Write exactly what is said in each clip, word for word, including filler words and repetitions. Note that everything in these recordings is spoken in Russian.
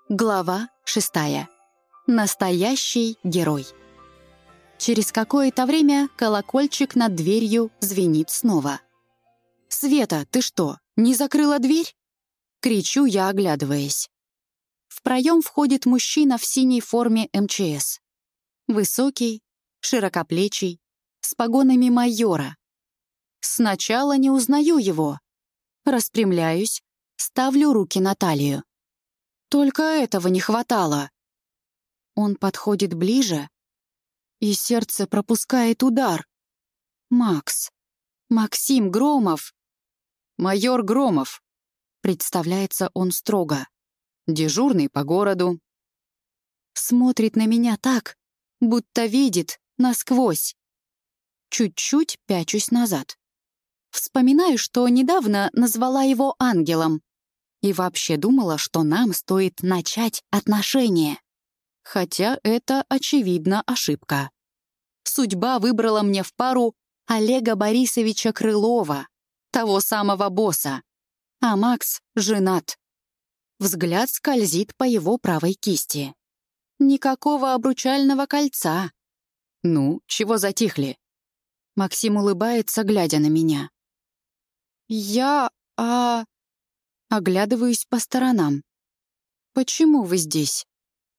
Глава шестая. Настоящий герой. Через какое-то время колокольчик над дверью звенит снова. «Света, ты что, не закрыла дверь?» — кричу я, оглядываясь. В проем входит мужчина в синей форме эм че эс. Высокий, широкоплечий, с погонами майора. Сначала не узнаю его. Распрямляюсь, ставлю руки на талию. Только этого не хватало. Он подходит ближе, и сердце пропускает удар. Макс. Максим Громов. «Майор Громов», — представляется он строго. «Дежурный по городу». Смотрит на меня так, будто видит насквозь. Чуть-чуть пячусь назад. Вспоминаю, что недавно назвала его ангелом. И вообще думала, что нам стоит начать отношения. Хотя это, очевидно, ошибка. Судьба выбрала мне в пару Олега Борисовича Крылова, того самого босса. А Макс женат. Взгляд скользит по его правой кисти. Никакого обручального кольца. «Ну, чего затихли?» Максим улыбается, глядя на меня. «Я... а...» Оглядываюсь по сторонам. «Почему вы здесь?»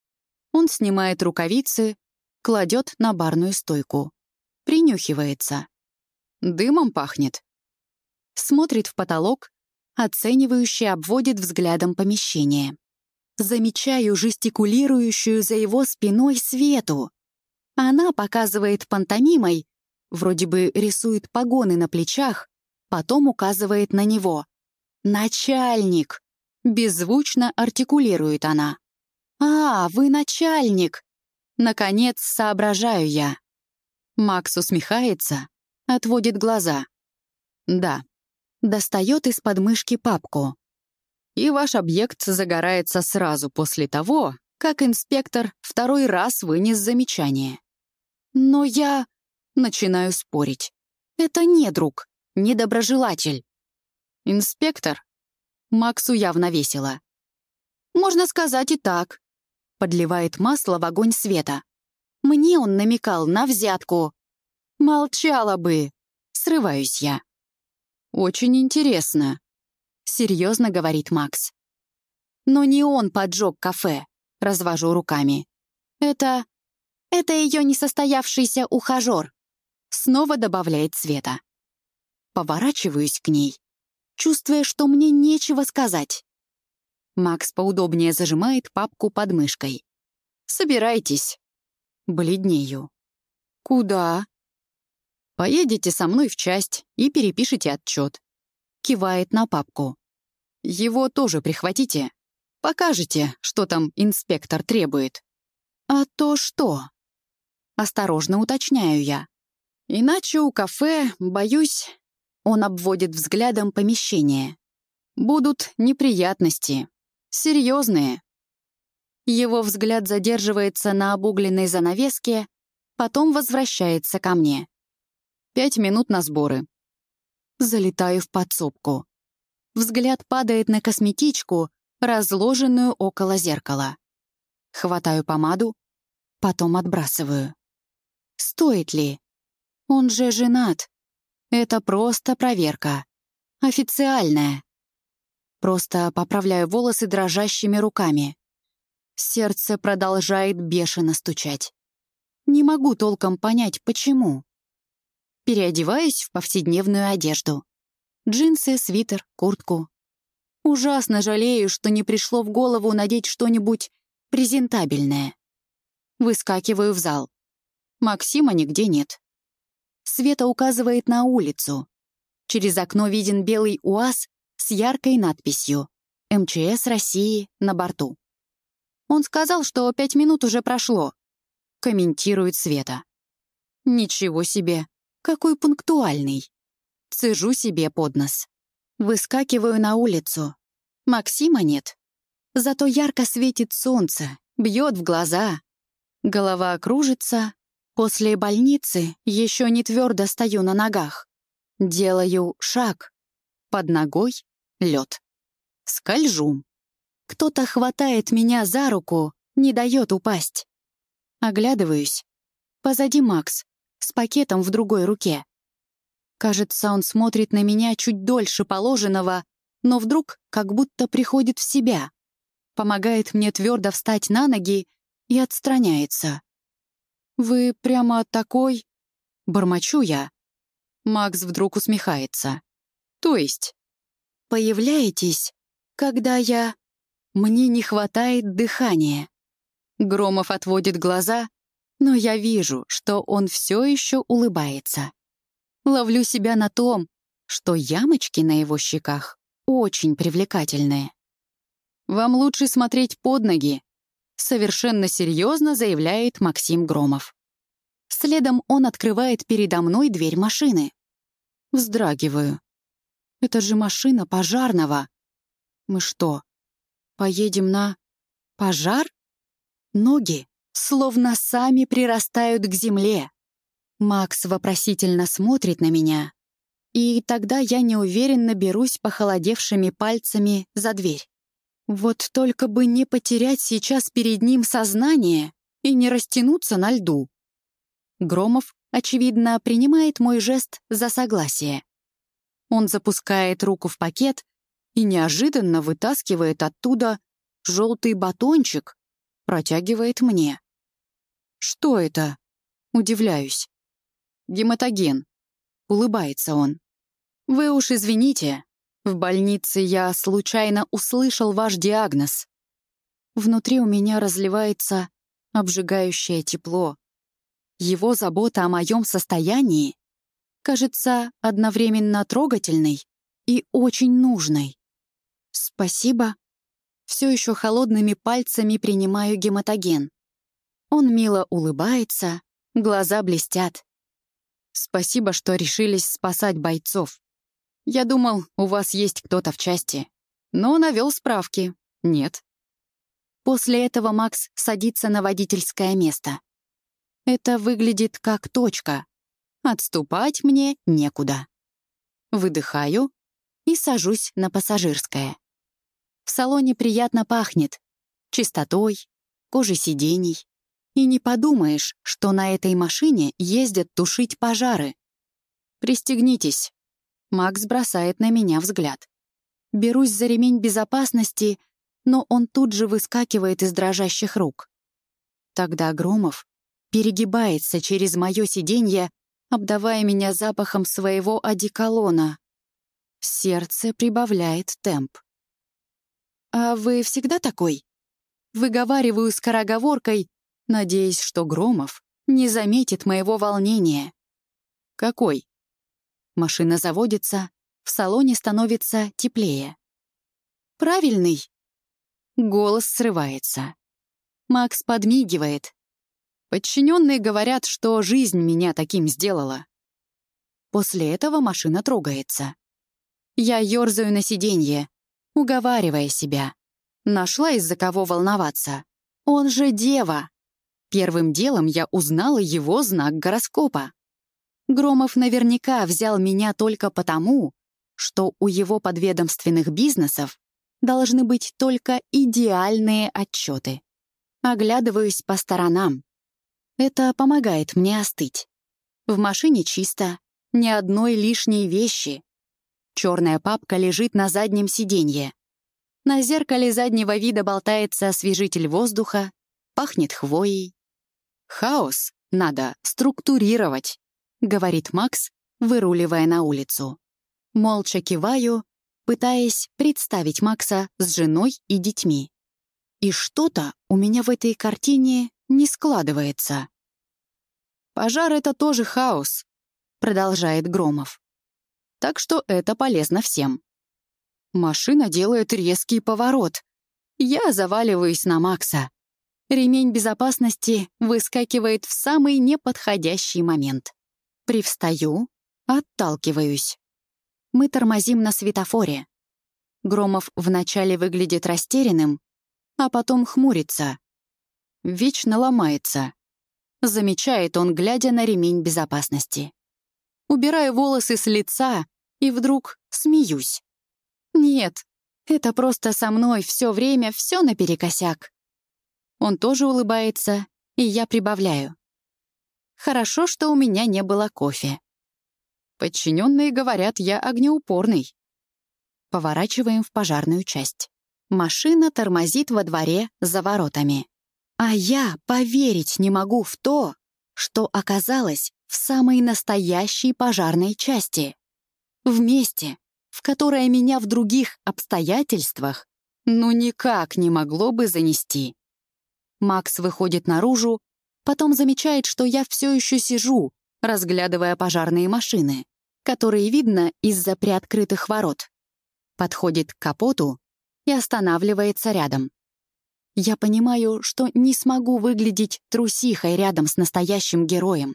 Он снимает рукавицы, кладет на барную стойку. Принюхивается. «Дымом пахнет». Смотрит в потолок, оценивающе обводит взглядом помещение. Замечаю жестикулирующую за его спиной Свету. Она показывает пантомимой, вроде бы рисует погоны на плечах, потом указывает на него. «Начальник!» — беззвучно артикулирует она. «А, вы начальник!» Наконец соображаю я. Макс усмехается, отводит глаза. «Да». Достает из подмышки папку. «И ваш объект загорается сразу после того, как инспектор второй раз вынес замечание». «Но я...» — начинаю спорить. «Это не друг, недоброжелатель». «Инспектор?» Максу явно весело. «Можно сказать и так», — подливает масло в огонь Света. «Мне он намекал на взятку». «Молчала бы», — срываюсь я. «Очень интересно», — серьезно говорит Макс. «Но не он поджег кафе», — развожу руками. «Это... это ее несостоявшийся ухажер», — снова добавляет Света. Поворачиваюсь к ней, чувствуя, что мне нечего сказать. Макс поудобнее зажимает папку под мышкой. «Собирайтесь». Бледнею. «Куда?» «Поедете со мной в часть и перепишите отчет». Кивает на папку. «Его тоже прихватите. Покажете, что там инспектор требует». «А то что?» Осторожно уточняю я. «Иначе у кафе, боюсь...» Он обводит взглядом помещение. «Будут неприятности. Серьезные». Его взгляд задерживается на обугленной занавеске, потом возвращается ко мне. «Пять минут на сборы». Залетаю в подсобку. Взгляд падает на косметичку, разложенную около зеркала. Хватаю помаду, потом отбрасываю. Стоит ли? Он же женат. Это просто проверка. Официальная. Просто поправляю волосы дрожащими руками. Сердце продолжает бешено стучать. Не могу толком понять, почему. Переодеваюсь в повседневную одежду. Джинсы, свитер, куртку. Ужасно жалею, что не пришло в голову надеть что-нибудь презентабельное. Выскакиваю в зал. Максима нигде нет. Света указывает на улицу. Через окно виден белый УАЗ с яркой надписью «эм че эс России» на борту. «Он сказал, что пять минут уже прошло», — комментирует Света. «Ничего себе, какой пунктуальный». Цежу себе под нос. Выскакиваю на улицу. Максима нет. Зато ярко светит солнце, бьет в глаза. Голова кружится. После больницы еще не твердо стою на ногах. Делаю шаг. Под ногой — лед. Скольжу. Кто-то хватает меня за руку, не дает упасть. Оглядываюсь. Позади Макс, с пакетом в другой руке. Кажется, он смотрит на меня чуть дольше положенного, но вдруг как будто приходит в себя, помогает мне твердо встать на ноги и отстраняется. «Вы прямо такой...» — бормочу я. Макс вдруг усмехается. «То есть?» «Появляетесь, когда я...» Мне не хватает дыхания. Громов отводит глаза, но я вижу, что он все еще улыбается. Ловлю себя на том, что ямочки на его щеках очень привлекательные. «Вам лучше смотреть под ноги», — совершенно серьезно заявляет Максим Громов. Следом он открывает передо мной дверь машины. Вздрагиваю. «Это же машина пожарного. Мы что, поедем на пожар?» Ноги словно сами прирастают к земле. Макс вопросительно смотрит на меня, и тогда я неуверенно берусь похолодевшими пальцами за дверь. Вот только бы не потерять сейчас перед ним сознание и не растянуться на льду. Громов, очевидно, принимает мой жест за согласие. Он запускает руку в пакет и неожиданно вытаскивает оттуда желтый батончик, протягивает мне. «Что это?» — удивляюсь. «Гематоген», — улыбается он. «Вы уж извините, в больнице я случайно услышал ваш диагноз». Внутри у меня разливается обжигающее тепло. Его забота о моем состоянии кажется одновременно трогательной и очень нужной. «Спасибо». Все еще холодными пальцами принимаю гематоген. Он мило улыбается, глаза блестят. «Спасибо, что решились спасать бойцов. Я думал, у вас есть кто-то в части, но навел справки. Нет». После этого Макс садится на водительское место. Это выглядит как точка. Отступать мне некуда. Выдыхаю и сажусь на пассажирское. В салоне приятно пахнет чистотой, кожей сидений. И не подумаешь, что на этой машине ездят тушить пожары. «Пристегнитесь». Макс бросает на меня взгляд. Берусь за ремень безопасности, но он тут же выскакивает из дрожащих рук. Тогда Громов перегибается через мое сиденье, обдавая меня запахом своего одеколона. Сердце прибавляет темп. «А вы всегда такой?» Выговариваю скороговоркой, надеясь, что Громов не заметит моего волнения. «Какой?» Машина заводится, в салоне становится теплее. «Правильный?» Голос срывается. Макс подмигивает. Подчиненные говорят, что жизнь меня таким сделала. После этого машина трогается. Я ерзаю на сиденье, уговаривая себя. Нашла из-за кого волноваться. Он же дева. Первым делом я узнала его знак гороскопа. Громов наверняка взял меня только потому, что у его подведомственных бизнесов должны быть только идеальные отчеты. Оглядываюсь по сторонам. Это помогает мне остыть. В машине чисто, ни одной лишней вещи. Черная папка лежит на заднем сиденье. На зеркале заднего вида болтается освежитель воздуха, пахнет хвоей. «Хаос надо структурировать», — говорит Макс, выруливая на улицу. Молча киваю, пытаясь представить Макса с женой и детьми. И что-то у меня в этой картине не складывается. «Пожар — это тоже хаос», — продолжает Громов. «Так что это полезно всем». Машина делает резкий поворот. Я заваливаюсь на Макса. Ремень безопасности выскакивает в самый неподходящий момент. Привстаю, отталкиваюсь. Мы тормозим на светофоре. Громов вначале выглядит растерянным, а потом хмурится. Вечно ломается. Замечает он, глядя на ремень безопасности. Убираю волосы с лица и вдруг смеюсь. Нет, Это просто со мной все время все наперекосяк. Он тоже улыбается, и я прибавляю. Хорошо, что у меня не было кофе. Подчиненные говорят, я огнеупорный. Поворачиваем в пожарную часть. Машина тормозит во дворе за воротами. А я поверить не могу в то, что оказалось в самой настоящей пожарной части. В месте, в которое меня в других обстоятельствах ну никак не могло бы занести. Макс выходит наружу, потом замечает, что я все еще сижу, разглядывая пожарные машины, которые видно из-за приоткрытых ворот. Подходит к капоту и останавливается рядом. Я понимаю, что не смогу выглядеть трусихой рядом с настоящим героем.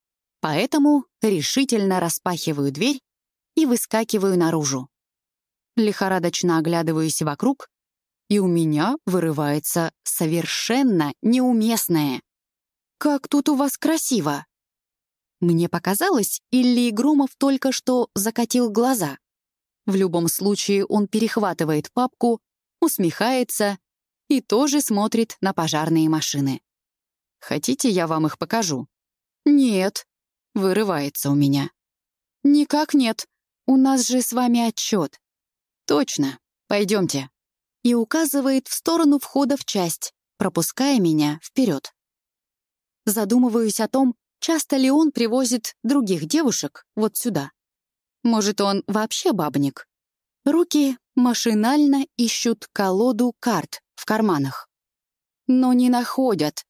Поэтому решительно распахиваю дверь и выскакиваю наружу. Лихорадочно оглядываюсь вокруг, и у меня вырывается совершенно неуместное. «Как тут у вас красиво!» Мне показалось, или Громов только что закатил глаза. В любом случае он перехватывает папку, усмехается и тоже смотрит на пожарные машины. «Хотите, я вам их покажу?» «Нет», — вырывается у меня. «Никак нет. У нас же с вами отчет». «Точно. Пойдемте». И указывает в сторону входа в часть, пропуская меня вперед. Задумываюсь о том, часто ли он привозит других девушек вот сюда. Может, он вообще бабник? Руки машинально ищут колоду карт в карманах. Но не находят.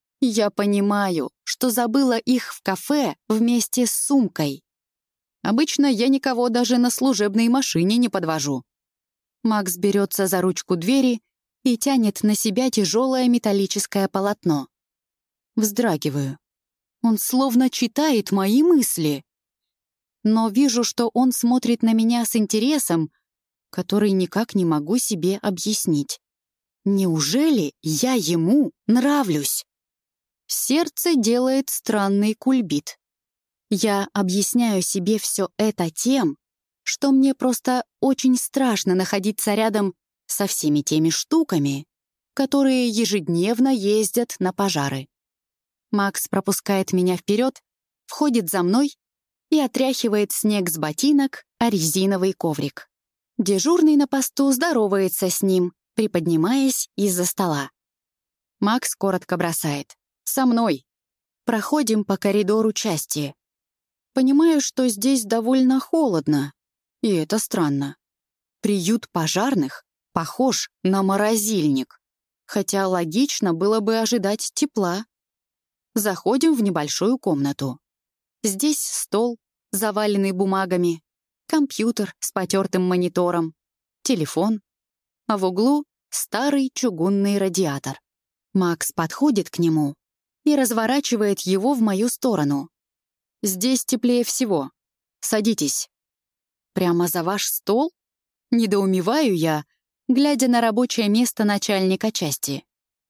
Я понимаю, что забыла их в кафе вместе с сумкой. Обычно я никого даже на служебной машине не подвожу. Макс берется за ручку двери и тянет на себя тяжелое металлическое полотно. Вздрагиваю. Он словно читает мои мысли. Но вижу, что он смотрит на меня с интересом, который никак не могу себе объяснить. Неужели я ему нравлюсь? Сердце делает странный кульбит. Я объясняю себе все это тем, что мне просто очень страшно находиться рядом со всеми теми штуками, которые ежедневно ездят на пожары. Макс пропускает меня вперед, входит за мной и отряхивает снег с ботинок о резиновый коврик. Дежурный на посту здоровается с ним, приподнимаясь из-за стола. Макс коротко бросает: «Со мной». Проходим по коридору части. Понимаю, что здесь довольно холодно, и это странно. Приют пожарных похож на морозильник, хотя логично было бы ожидать тепла. Заходим в небольшую комнату. Здесь стол, заваленный бумагами, компьютер с потертым монитором, телефон, а в углу старый чугунный радиатор. Макс подходит к нему и разворачивает его в мою сторону. «Здесь теплее всего. Садитесь». «Прямо за ваш стол?» Недоумеваю я, глядя на рабочее место начальника части.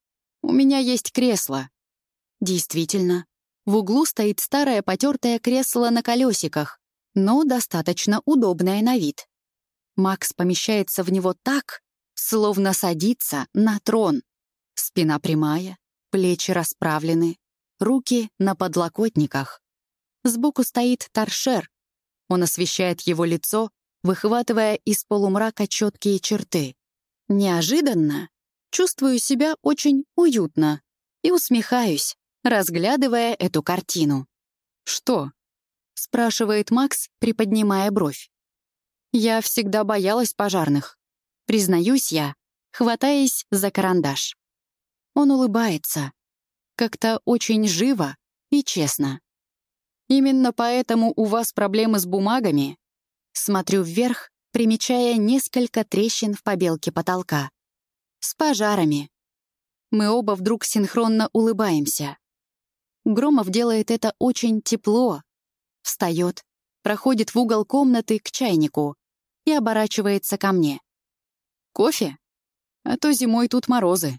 «У меня есть кресло». Действительно, в углу стоит старое потертое кресло на колесиках, но достаточно удобное на вид. Макс помещается в него так, словно садится на трон. Спина прямая, плечи расправлены, руки на подлокотниках. Сбоку стоит торшер. Он освещает его лицо, выхватывая из полумрака четкие черты. Неожиданно чувствую себя очень уютно и усмехаюсь, разглядывая эту картину. «Что?» — спрашивает Макс, приподнимая бровь. «Я всегда боялась пожарных. Признаюсь я, хватаясь за карандаш». Он улыбается. Как-то очень живо и честно. «Именно поэтому у вас проблемы с бумагами?» Смотрю вверх, примечая несколько трещин в побелке потолка. «С пожарами». Мы оба вдруг синхронно улыбаемся. Громов делает это очень тепло. Встает, проходит в угол комнаты к чайнику и оборачивается ко мне. «Кофе? А то зимой тут морозы».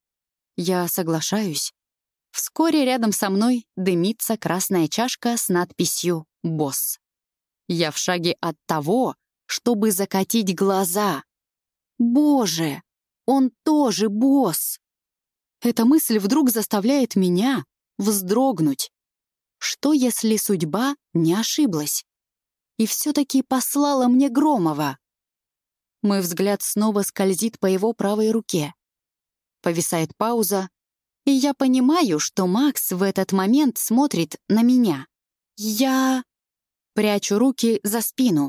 Я соглашаюсь. Вскоре рядом со мной дымится красная чашка с надписью «Босс». Я в шаге от того, чтобы закатить глаза. Боже, он тоже босс! Эта мысль вдруг заставляет меня вздрогнуть. Что, если судьба не ошиблась и все-таки послала мне Громова? Мой взгляд снова скользит по его правой руке. Повисает пауза, и я понимаю, что Макс в этот момент смотрит на меня. Я прячу руки за спину.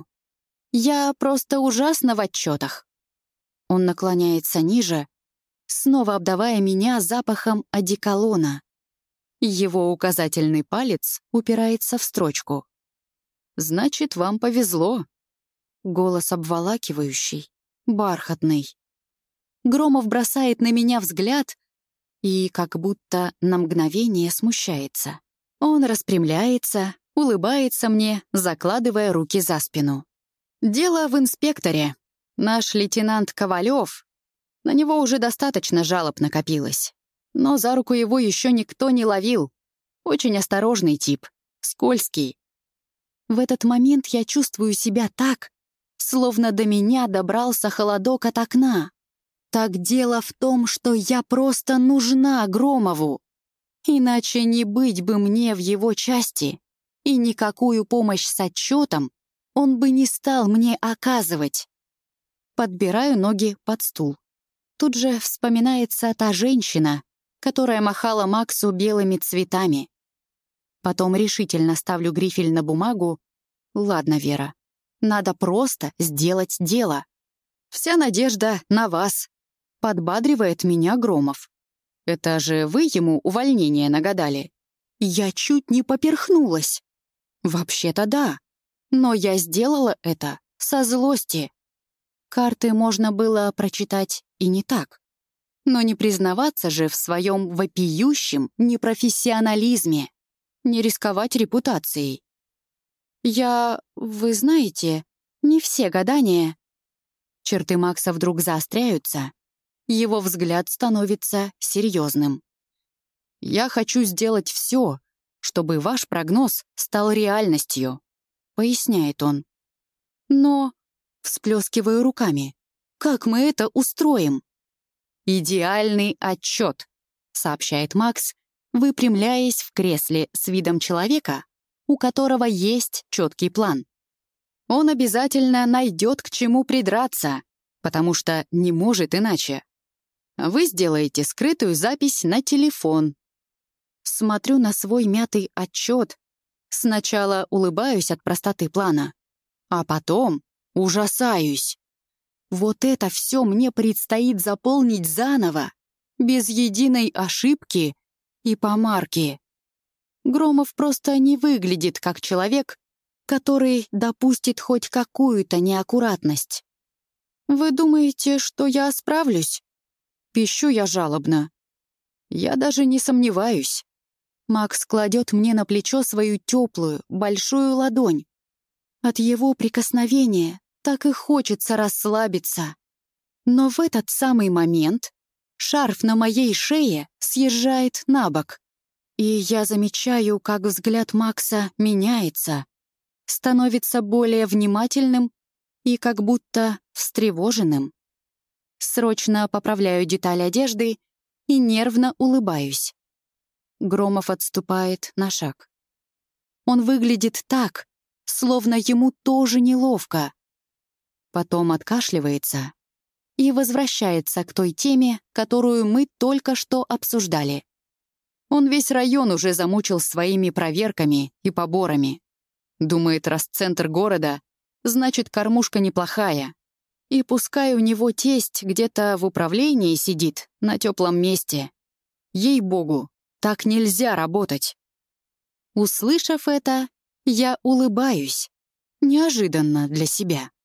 Я просто ужасна в отчетах. Он наклоняется ниже, снова обдавая меня запахом одеколона. Его указательный палец упирается в строчку. «Значит, вам повезло». Голос обволакивающий, бархатный. Громов бросает на меня взгляд и как будто на мгновение смущается. Он распрямляется, улыбается мне, закладывая руки за спину. «Дело в инспекторе. Наш лейтенант Ковалев. На него уже достаточно жалоб накопилось. Но за руку его еще никто не ловил. Очень осторожный тип, скользкий. В этот момент я чувствую себя так, словно до меня добрался холодок от окна. Так дело в том, что я просто нужна Громову. Иначе не быть бы мне в его части, и никакую помощь с отчетом он бы не стал мне оказывать. Подбираю ноги под стул. Тут же вспоминается та женщина, которая махала Максу белыми цветами. Потом решительно ставлю грифель на бумагу. Ладно, Вера, надо просто сделать дело. Вся надежда на вас. Подбадривает меня Громов. Это же вы ему увольнение нагадали. Я чуть не поперхнулась. Вообще-то да, но я сделала это со злости. Карты можно было прочитать и не так. Но не признаваться же в своем вопиющем непрофессионализме, не рисковать репутацией. Я, вы знаете, не все гадания. Черты Макса вдруг заостряются. Его взгляд становится серьезным. «Я хочу сделать все, чтобы ваш прогноз стал реальностью», — поясняет он. «Но...» — всплескиваю руками. «Как мы это устроим?» «Идеальный отчет», — сообщает Макс, выпрямляясь в кресле с видом человека, у которого есть четкий план. Он обязательно найдет к чему придраться, потому что не может иначе. Вы сделаете скрытую запись на телефон. Смотрю на свой мятый отчет. Сначала улыбаюсь от простоты плана, а потом ужасаюсь. Вот это все мне предстоит заполнить заново, без единой ошибки и помарки. Громов просто не выглядит как человек, который допустит хоть какую-то неаккуратность. «Вы думаете, что я справлюсь?» Пищу я жалобно. Я даже не сомневаюсь. Макс кладет мне на плечо свою теплую, большую ладонь. От его прикосновения так и хочется расслабиться. Но в этот самый момент шарф на моей шее съезжает на бок. И я замечаю, как взгляд Макса меняется, становится более внимательным и как будто встревоженным. Срочно поправляю деталь одежды и нервно улыбаюсь. Громов отступает на шаг. Он выглядит так, словно ему тоже неловко. Потом откашливается и возвращается к той теме, которую мы только что обсуждали. Он весь район уже замучил своими проверками и поборами. Думает, раз центр города, значит, кормушка неплохая. И пускай у него тесть где-то в управлении сидит, на теплом месте. Ей-богу, так нельзя работать. Услышав это, я улыбаюсь. Неожиданно для себя.